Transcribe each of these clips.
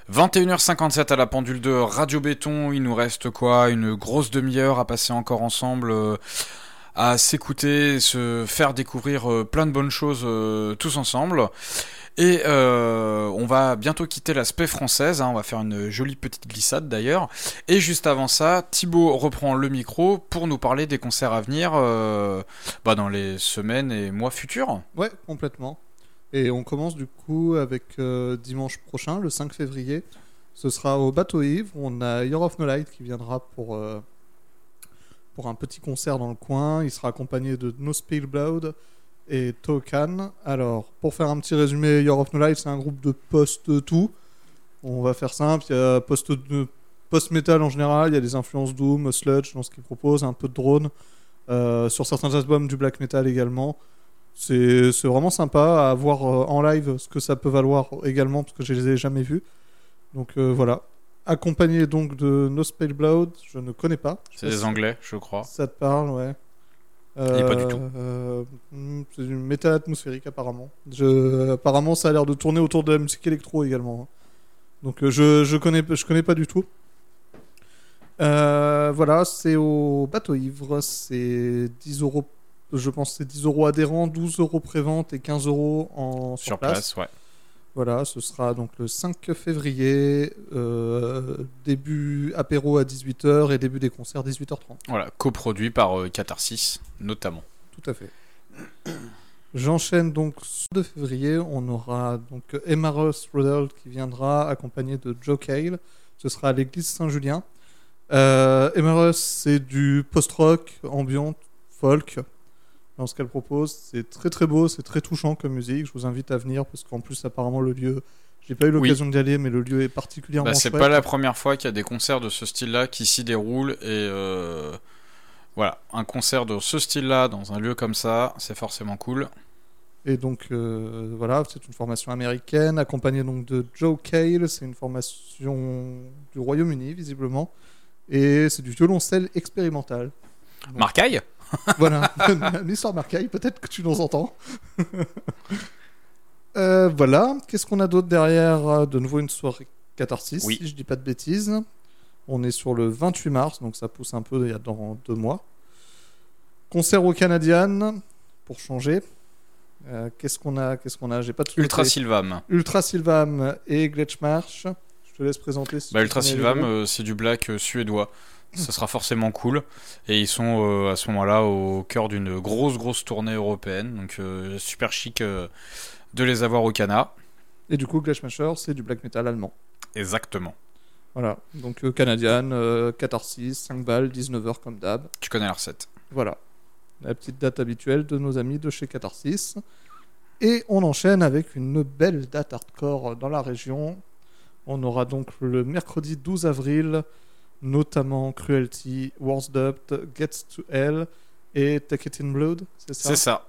21h57 à la pendule de Radio Béton. Il nous reste quoi? Une grosse demi-heure à passer encore ensemble, à s'écouter, se faire découvrir plein de bonnes choses tous ensemble. Et on va bientôt quitter l'aspect française, on va faire une jolie petite glissade d'ailleurs. Et juste avant ça, Thibaut reprend le micro pour nous parler des concerts à venir dans les semaines et mois futurs. Ouais, complètement. Et on commence du coup avec dimanche prochain, le 5 février. Ce sera au Bateau Ivre. On a Year of No Light qui viendra pour un petit concert dans le coin. Il sera accompagné de No Spill Blood et Tokan. Alors, pour faire un petit résumé, Year of No Light, c'est un groupe de post-tout. On va faire simple. Il y a post-metal en général. Il y a des influences doom, sludge dans ce qu'ils proposent, un peu de drone. Sur certains albums, du black metal également. C'est vraiment sympa à voir en live ce que ça peut valoir également, parce que je les ai jamais vus. Donc voilà. Accompagné donc de No Spill Blood, je ne connais pas. C'est des Anglais, je crois. Ça te parle, ouais. Et pas du tout. C'est une métal atmosphérique apparemment. Apparemment, ça a l'air de tourner autour de la musique électro également. Donc je connais pas du tout. Voilà, c'est au Bateau Ivre. C'est 10 euros. Je pense que c'est 10 euros adhérents, 12 euros prévente et 15 euros sur place. Ouais. Voilà, ce sera donc le 5 février, début apéro à 18h et début des concerts 18h30. Voilà, coproduit par Catharsis, notamment. Tout à fait. J'enchaîne donc le 2 février, on aura donc Emarus Rudolph qui viendra accompagné de Joe Cale. Ce sera à l'église Saint-Julien. Emarus, c'est du post-rock, ambient, folk. Dans ce qu'elle propose, c'est très très beau, c'est très touchant comme musique. Je vous invite à venir parce qu'en plus apparemment le lieu, j'ai pas eu l'occasion d'y aller, mais le lieu est particulièrement c'est chouette. pas la première fois qu'il y a des concerts de ce style-là qui s'y déroulent et voilà, un concert de ce style-là dans un lieu comme ça, c'est forcément cool. Et donc voilà, c'est une formation américaine accompagnée donc de Joe Cale, c'est une formation du Royaume-Uni visiblement, et c'est du violoncelle expérimental. Donc, Marcaille. Voilà, l'histoire Marcaille, peut-être que tu nous entends. Voilà, qu'est-ce qu'on a d'autre derrière? De nouveau une soirée Catharsis, si je dis pas de bêtises. On est sur le 28 mars, donc ça pousse un peu il y a dans 2 mois. Concert au Canadian, pour changer. Qu'est-ce qu'on a? J'ai pas tout Ultra Sylvam. Ultra Sylvam et Gletschmarsch. Je te laisse présenter. Si Ultra Sylvam, c'est du black suédois. Ça sera forcément cool. Et ils sont à ce moment-là au cœur d'une grosse tournée européenne. Donc super chic de les avoir au Cana. Et du coup, Gletschmarsch, c'est du black metal allemand. Exactement. Voilà. Donc Canadian, Catharsis, 5 balles, 19h comme d'hab. Tu connais la recette. Voilà. La petite date habituelle de nos amis de chez Catharsis. Et on enchaîne avec une belle date hardcore dans la région. On aura donc le mercredi 12 avril... notamment Cruelty, Worst Dubbed, Gets to Hell et Take It in Blood, c'est ça? C'est ça.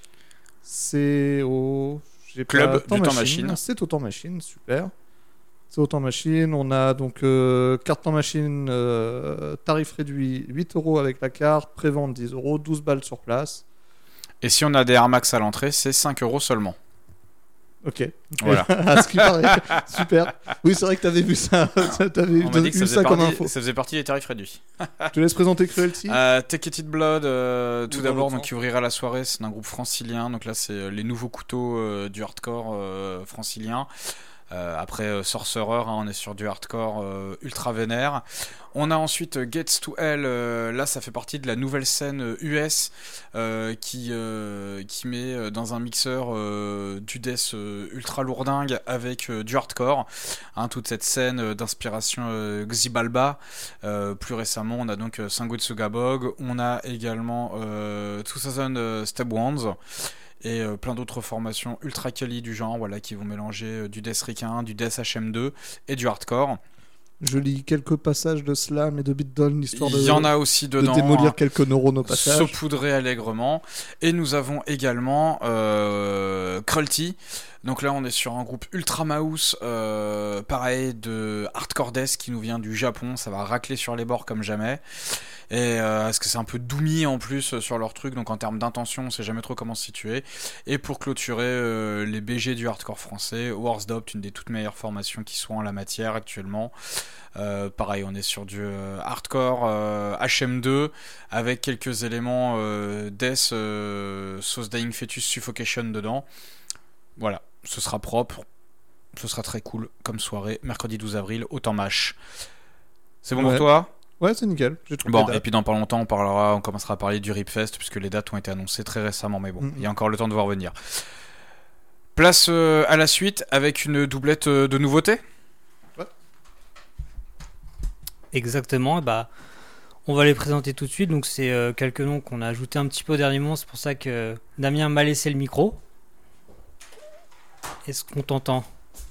C'est au Club du Temps Machine. C'est au Temps Machine, super. C'est au Temps Machine. On a donc carte Temps Machine, tarif réduit 8 euros avec la carte, prévente 10 euros, 12 balles sur place. Et si on a des Air Max à l'entrée, c'est 5 euros seulement. Ok. Voilà. À ce qui paraît. Super. Oui, c'est vrai que t'avais vu ça. On m'a dit que ça faisait partie des tarifs réduits. Je te laisse présenter Cruelty. Take It in Blood, tout d'abord, donc, qui ouvrira la soirée. C'est un groupe francilien. Donc là, c'est les nouveaux couteaux du hardcore francilien. Après Sorcerer, on est sur du hardcore ultra vénère. On a ensuite Gets to Hell, là ça fait partie de la nouvelle scène US qui met dans un mixeur du death ultra lourdingue avec du hardcore, toute cette scène d'inspiration Xibalba. Plus récemment on a donc Sangutsugabog, on a également 2000 Step Wands et plein d'autres formations ultra quali du genre, voilà, qui vont mélanger du death ricain, du death HM2 et du hardcore. Je lis quelques passages de slam et de beatdown, histoire Il y en a aussi dedans, de démolir quelques neurones au passage. Saupoudré allègrement. Et nous avons également Cruelty. Donc là on est sur un groupe ultra mouse, pareil, de hardcore death qui nous vient du Japon. Ça va racler sur les bords comme jamais. Et parce que c'est un peu doomy en plus sur leur truc, donc en termes d'intention, on sait jamais trop comment se situer. Et pour clôturer les BG du hardcore français, Warsdopt, une des toutes meilleures formations qui soit en la matière actuellement. Pareil, on est sur du hardcore HM2 avec quelques éléments Death, Sauce Dying Fetus, Suffocation dedans. Voilà, ce sera propre, ce sera très cool comme soirée, mercredi 12 avril, autant mâche. C'est bon pour toi ? Ouais, c'est nickel. Bon, et puis dans pas longtemps, on commencera à parler du Ripfest, puisque les dates ont été annoncées très récemment, mais bon, il y a encore le temps de voir venir. Place à la suite avec une doublette de nouveautés. Ouais. Exactement, on va les présenter tout de suite. Donc c'est quelques noms qu'on a ajoutés un petit peu au dernier moment, c'est pour ça que Damien m'a laissé le micro. Est-ce qu'on t'entend ?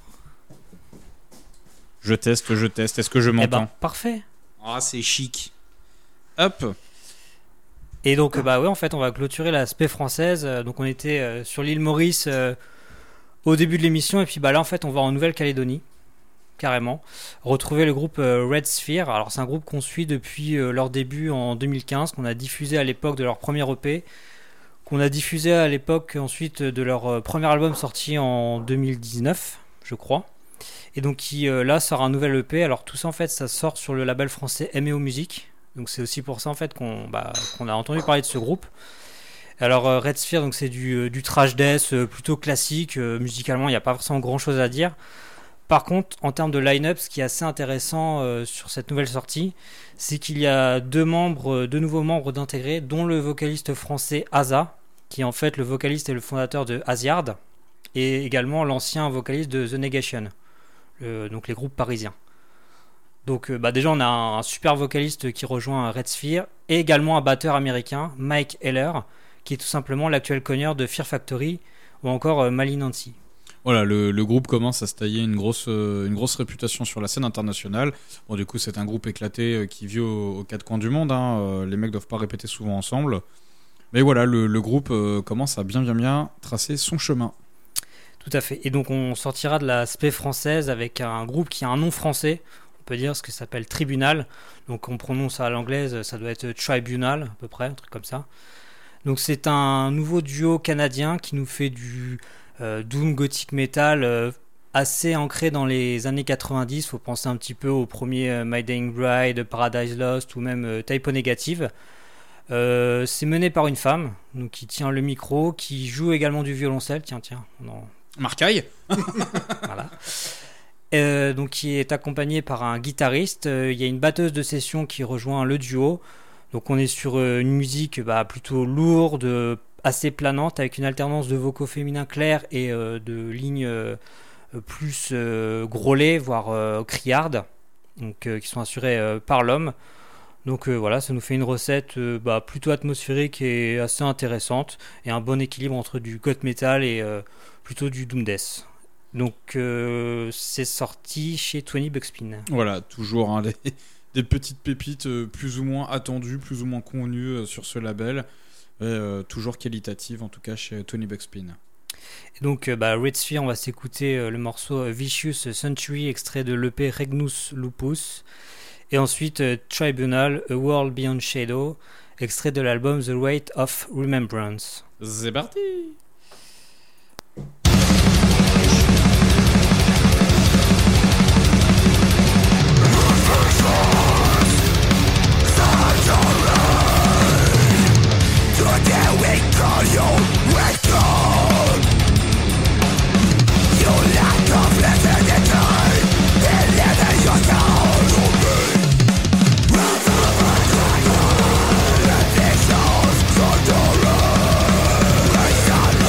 Je teste, est-ce que je m'entends ? Parfait. Ah, c'est chic. Hop. Et donc, en fait, on va clôturer la spé française. Donc, on était sur l'île Maurice au début de l'émission. Et puis, là, en fait, on va en Nouvelle-Calédonie, carrément. Retrouver le groupe Red Sphere. Alors, c'est un groupe qu'on suit depuis leur début en 2015, qu'on a diffusé à l'époque de leur premier EP, qu'on a diffusé à l'époque ensuite de leur premier album sorti en 2019, je crois. Et donc qui là sort un nouvel EP. Alors tout ça en fait ça sort sur le label français MEO Music. Donc c'est aussi pour ça en fait qu'on a entendu parler de ce groupe. Alors Red Sphere donc c'est du thrash death plutôt classique. Musicalement il n'y a pas forcément grand chose à dire. Par contre en termes de line-up, ce qui est assez intéressant sur cette nouvelle sortie, c'est qu'il y a deux nouveaux membres d'intégrer, dont le vocaliste français Aza, qui est en fait le vocaliste et le fondateur de Asiard, et également l'ancien vocaliste de The Negation. Donc les groupes parisiens. Donc déjà on a un super vocaliste qui rejoint Red Sphere et également un batteur américain, Mike Heller, qui est tout simplement l'actuel cogneur de Fear Factory ou encore Mali Nancy. Voilà, le groupe commence à se tailler une grosse réputation sur la scène internationale. Bon, du coup c'est un groupe éclaté qui vit aux quatre coins du monde, hein. Les mecs doivent pas répéter souvent ensemble. Mais voilà, le groupe commence à bien tracer son chemin. Tout à fait. Et donc on sortira de la spé française avec un groupe qui a un nom français, on peut dire ce que ça s'appelle Tribunal. Donc on prononce à l'anglaise, ça doit être Tribunal à peu près, un truc comme ça. Donc c'est un nouveau duo canadien qui nous fait du doom gothic metal assez ancré dans les années 90. Faut penser un petit peu au premier My Dying Bride, Paradise Lost ou même Typo Negative. C'est mené par une femme donc qui tient le micro, qui joue également du violoncelle. Tiens. Marcaille. Voilà. Donc qui est accompagné par un guitariste. Il y a une batteuse de session qui rejoint le duo. Donc on est sur une musique plutôt lourde, assez planante, avec une alternance de vocaux féminins clairs et de lignes plus grôlées, voire criardes, donc qui sont assurées par l'homme. Donc voilà, ça nous fait une recette plutôt atmosphérique et assez intéressante, et un bon équilibre entre du goth metal et plutôt du doom death. Donc c'est sorti chez 20 Buckspin. Voilà, toujours des petites pépites plus ou moins attendues, plus ou moins connues sur ce label, toujours qualitatives en tout cas chez 20 Buckspin. Et donc Red Sphere, on va s'écouter le morceau Vicious Century, extrait de l'EP Regnus Lupus. Et ensuite, Tribunal, A World Beyond Shadow, extrait de l'album The Weight of Remembrance. C'est parti! Your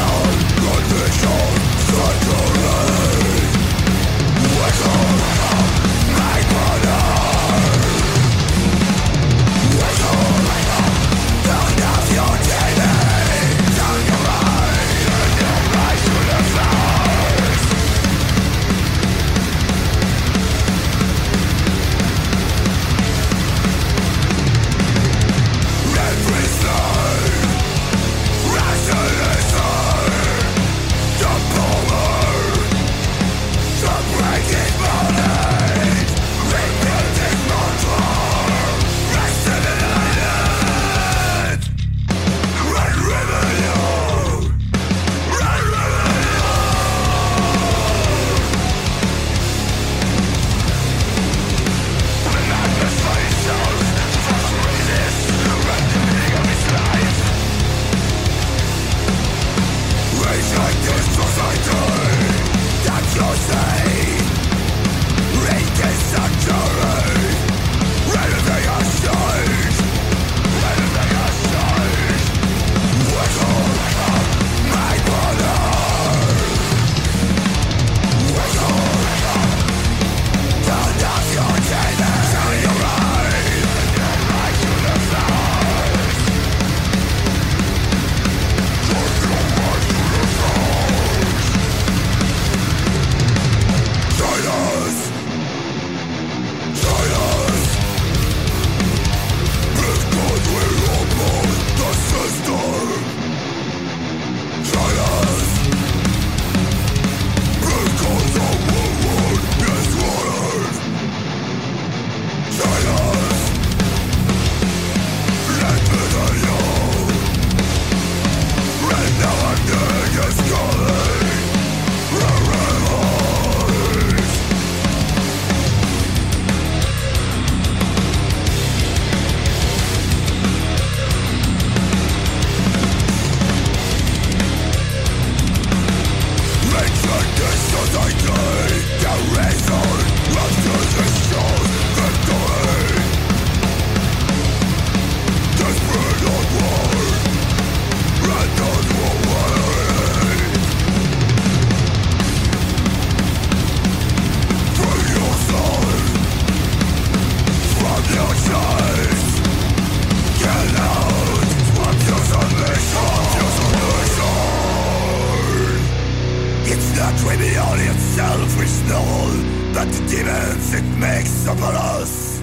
Metropolis!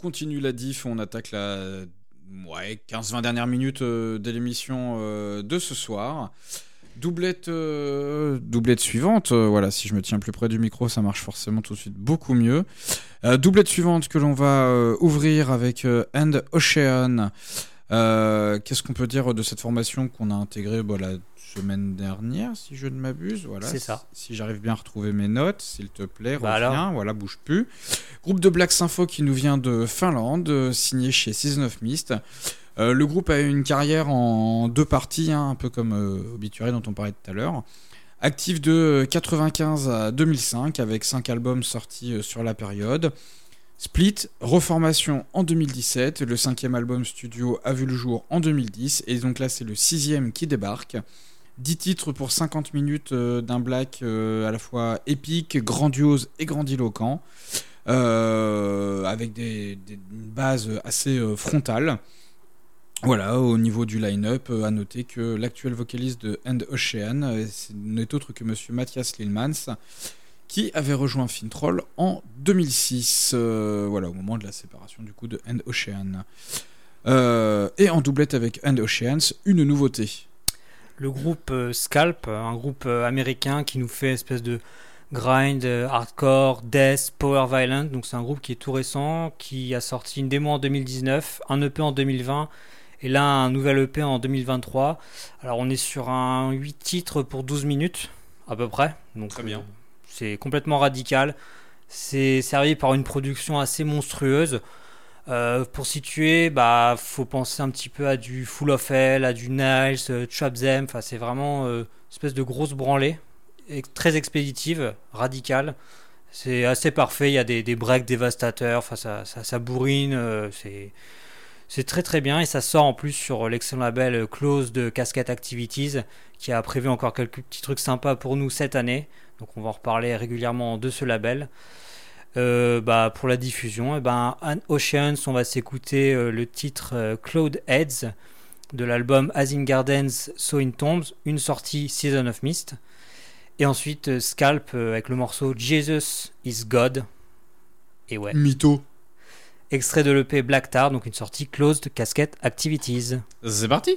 continue la diff, on attaque la 15-20 dernières minutes de l'émission de ce soir. Doublette suivante, voilà, si je me tiens plus près du micro, ça marche forcément tout de suite beaucoup mieux. Doublette suivante que l'on va ouvrir avec End Ocean. Qu'est-ce qu'on peut dire de cette formation qu'on a intégrée la semaine dernière, si je ne m'abuse. Voilà, c'est ça. Si j'arrive bien à retrouver mes notes, s'il te plaît, reviens. Alors. Voilà, bouge plus. Groupe de Black Sympho qui nous vient de Finlande, signé chez Season of Mist. Le groupe a eu une carrière en 2 parties, un peu comme Obituary dont on parlait tout à l'heure. Actif de 95 à 2005 avec 5 albums sortis sur la période. Split, reformation en 2017, le 5e album studio a vu le jour en 2010 et donc là c'est le 6e qui débarque. 10 titres pour 50 minutes d'un black à la fois épique, grandiose et grandiloquent, avec une base assez frontale. Voilà, au niveau du line-up, à noter que l'actuel vocaliste de End Ocean n'est autre que monsieur Mathias Lillmans, qui avait rejoint Fintroll en 2006, voilà, au moment de la séparation du coup de End Ocean. Et en doublette avec End Oceans, une nouveauté. Le groupe Scalp, un groupe américain qui nous fait une espèce de grind, hardcore, death, power violent. Donc c'est un groupe qui est tout récent, qui a sorti une démo en 2019, un EP en 2020 et là un nouvel EP en 2023. Alors on est sur un 8 titres pour 12 minutes à peu près. Donc très bien. C'est complètement radical. C'est servi par une production assez monstrueuse. Pour situer, faut penser un petit peu à du Full of Hell, à du Niles, Trap Them. Enfin, c'est vraiment une espèce de grosse branlée, très expéditive, radicale. C'est assez parfait. Il y a des breaks dévastateurs. Enfin, ça bourrine. C'est très très bien et ça sort en plus sur l'excellent label Close de Cascade Activities qui a prévu encore quelques petits trucs sympas pour nous cette année. Donc on va en reparler régulièrement de ce label. Pour la diffusion, Oceans, on va s'écouter le titre Cloud Heads de l'album As in Gardens, So in Tombs, une sortie Season of Mist. Et ensuite Scalp avec le morceau Jesus is God. Et ouais. Mytho. Extrait de l'EP Black Tar, donc une sortie Closed Casket Activities. C'est parti.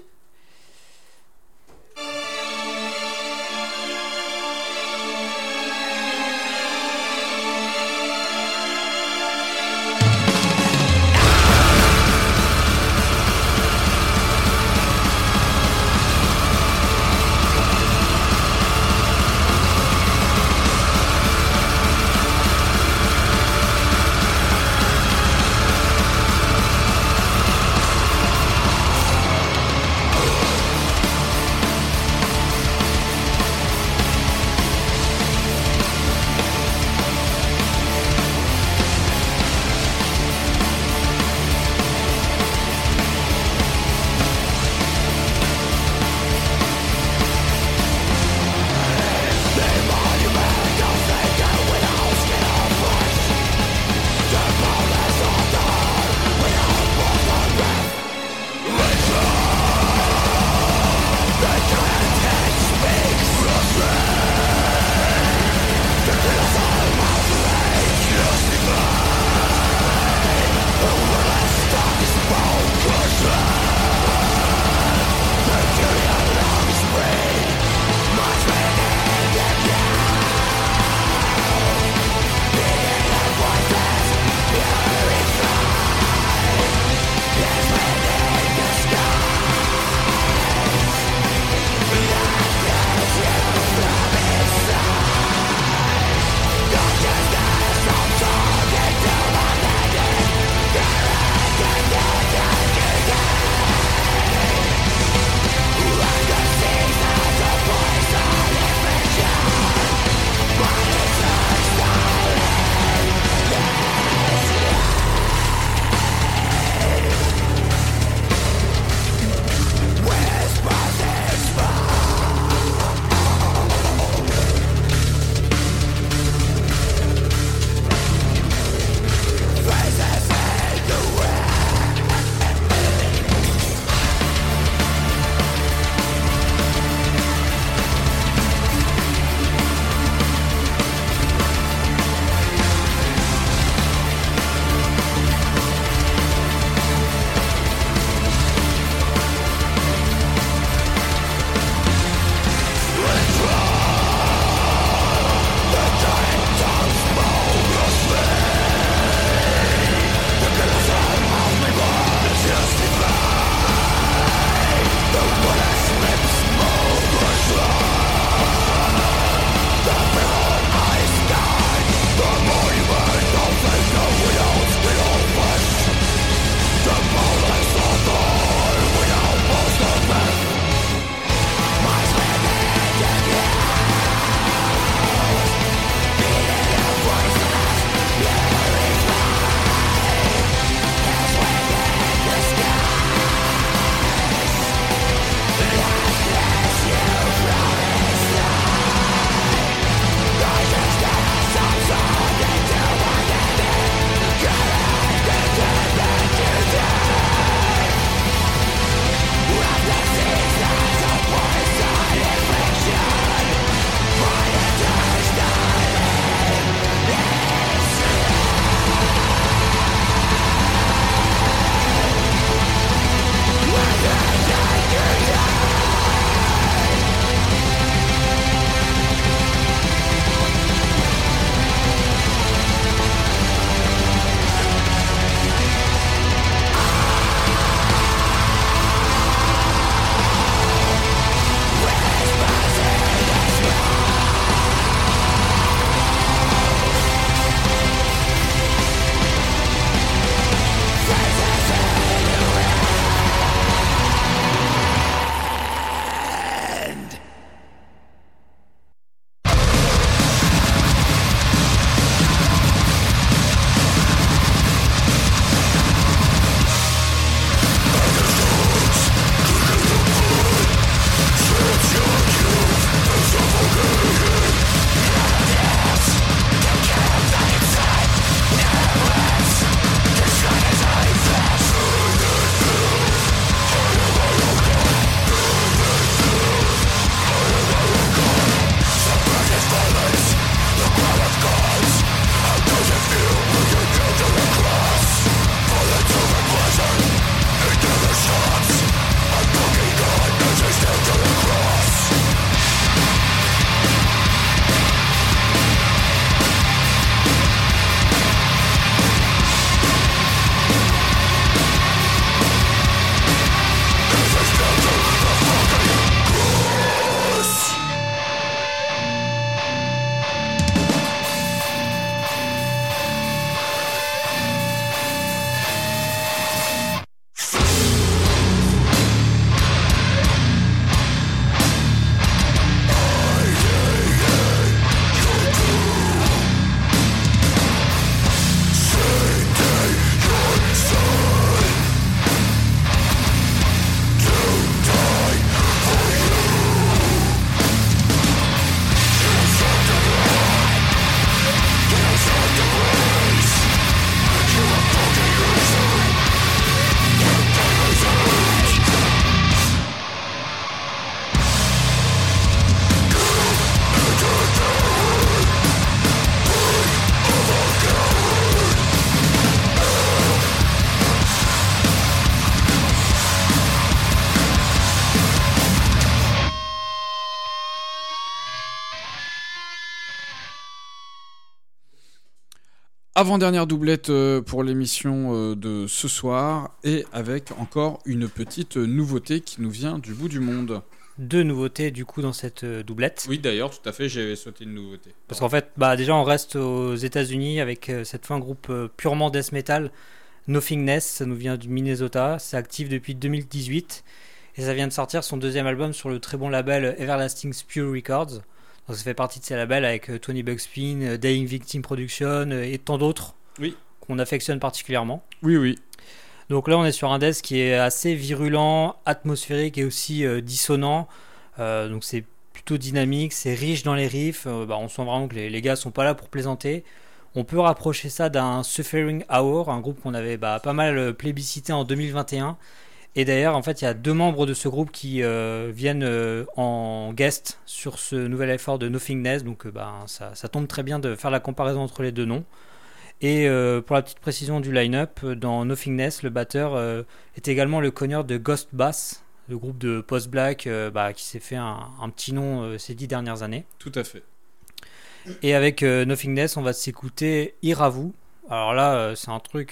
Avant-dernière doublette pour l'émission de ce soir, et avec encore une petite nouveauté qui nous vient du bout du monde. 2 nouveautés du coup dans cette doublette. Oui, d'ailleurs, tout à fait, j'ai sauté une nouveauté. Parce qu'en fait, déjà on reste aux États-Unis avec cette fois un groupe purement death metal, Nothingness, ça nous vient du Minnesota, c'est actif depuis 2018 et ça vient de sortir son 2e album sur le très bon label Everlasting Spew Records. Donc ça fait partie de ces labels avec Tony Bugspin, Dying Victim Production et tant d'autres qu'on affectionne particulièrement. Oui. Donc là on est sur un death qui est assez virulent, atmosphérique et aussi dissonant. Donc c'est plutôt dynamique, c'est riche dans les riffs. On sent vraiment que les gars sont pas là pour plaisanter. On peut rapprocher ça d'un Suffering Hour, un groupe qu'on avait pas mal plébiscité en 2021. Et d'ailleurs, en fait, il y a 2 membres de ce groupe qui viennent en guest sur ce nouvel effort de Nothingness. Donc ça tombe très bien de faire la comparaison entre les 2 noms. Et pour la petite précision du line-up, dans Nothingness, le batteur est également le cogneur de Ghost Bass, le groupe de post-black qui s'est fait un petit nom ces 10 dernières années. Tout à fait. Et avec Nothingness, on va s'écouter Iravu. Alors là, c'est un truc...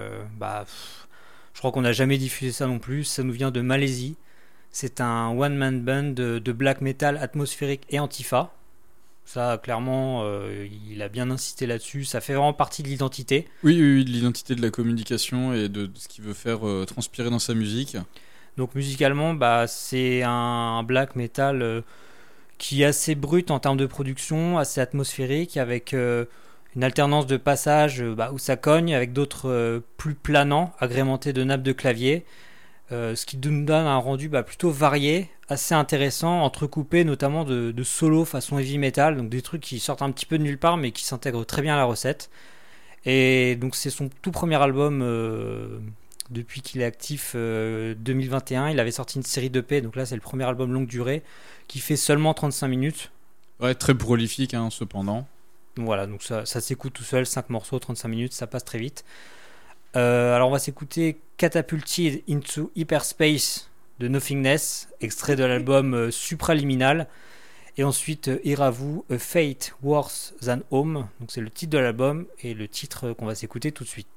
je crois qu'on n'a jamais diffusé ça non plus. Ça nous vient de Malaisie. C'est un one-man band de black metal atmosphérique et antifa. Ça, clairement, il a bien insisté là-dessus. Ça fait vraiment partie de l'identité. Oui, de l'identité de la communication et de ce qu'il veut faire transpirer dans sa musique. Donc musicalement, c'est un black metal qui est assez brut en termes de production, assez atmosphérique, avec une alternance de passages où ça cogne, avec d'autres plus planants, agrémentés de nappes de clavier, ce qui nous donne un rendu plutôt varié, assez intéressant, entrecoupé notamment de solos façon heavy metal, donc des trucs qui sortent un petit peu de nulle part mais qui s'intègrent très bien à la recette. Et donc c'est son tout premier album depuis qu'il est actif 2021. Il avait sorti une série d'EP, donc là c'est le premier album longue durée qui fait seulement 35 minutes. Ouais, très prolifique cependant. Voilà, donc ça s'écoute tout seul, 5 morceaux, 35 minutes, ça passe très vite. Alors on va s'écouter Catapulted into Hyperspace de Nothingness, extrait de l'album Supraliminal. Et ensuite Iravu, A Fate Worse Than Home, donc c'est le titre de l'album et le titre qu'on va s'écouter tout de suite.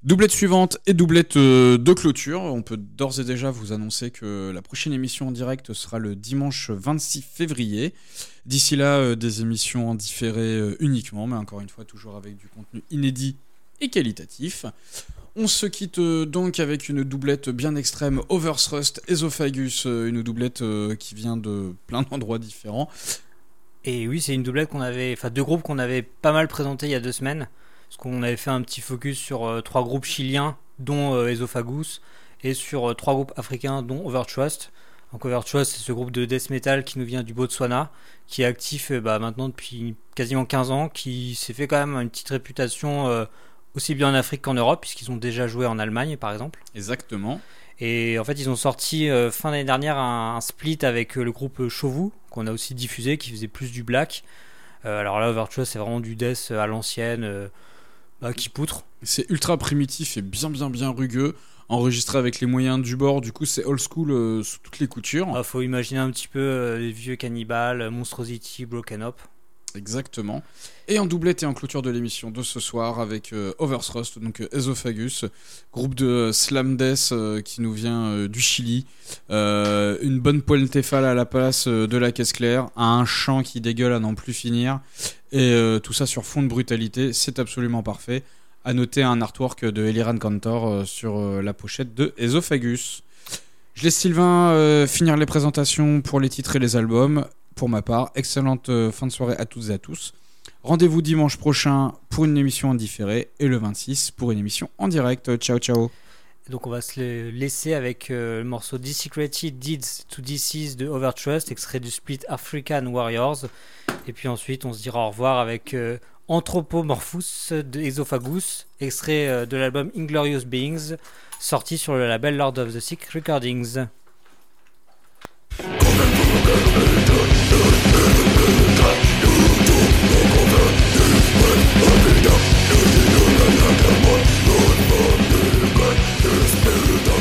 Doublette suivante et doublette de clôture. On peut d'ores et déjà vous annoncer que la prochaine émission en direct sera le dimanche 26 février. D'ici là, des émissions en différé uniquement, mais encore une fois, toujours avec du contenu inédit et qualitatif. On se quitte donc avec une doublette bien extrême, Overthrust Esophagus, une doublette qui vient de plein d'endroits différents. Et oui, c'est une doublette deux groupes qu'on avait pas mal présentés il y a 2 semaines. Parce qu'on avait fait un petit focus sur 3 groupes chiliens, dont Esophagus, et sur 3 groupes africains, dont Overthrust. Donc Overthrust, c'est ce groupe de death metal qui nous vient du Botswana, qui est actif maintenant depuis quasiment 15 ans, qui s'est fait quand même une petite réputation aussi bien en Afrique qu'en Europe, puisqu'ils ont déjà joué en Allemagne, par exemple. Exactement. Et en fait, ils ont sorti fin d'année dernière un split avec le groupe Chauvu, qu'on a aussi diffusé, qui faisait plus du black. Alors là, Overthrust, c'est vraiment du death à l'ancienne, qui poutre. C'est ultra primitif et bien rugueux, enregistré avec les moyens du bord, du coup c'est old school sous toutes les coutures. Faut imaginer un petit peu les vieux Cannibal, Monstrosity, Broken Up. Exactement. Et en doublette et en clôture de l'émission de ce soir avec Overthrust, donc Esophagus, groupe de slam death qui nous vient du Chili. Une bonne poêle Tefal à la place de la caisse claire, un chant qui dégueule à n'en plus finir, et tout ça sur fond de brutalité, c'est absolument parfait. À noter un artwork de Eliran Kantor sur la pochette de Esophagus. Je laisse Sylvain finir les présentations pour les titres et les albums. Pour ma part, excellente fin de soirée à toutes et à tous. Rendez-vous dimanche prochain pour une émission en différé et le 26 pour une émission en direct. Ciao, ciao. Donc on va se laisser avec le morceau Desecrated Deeds to Disease de Overthrust, extrait du split African Warriors. Et puis ensuite on se dira au revoir avec Anthropomorphous de Esophagus, extrait de l'album Inglorious Beings, sorti sur le label Lord of the Sick Recordings. Spirit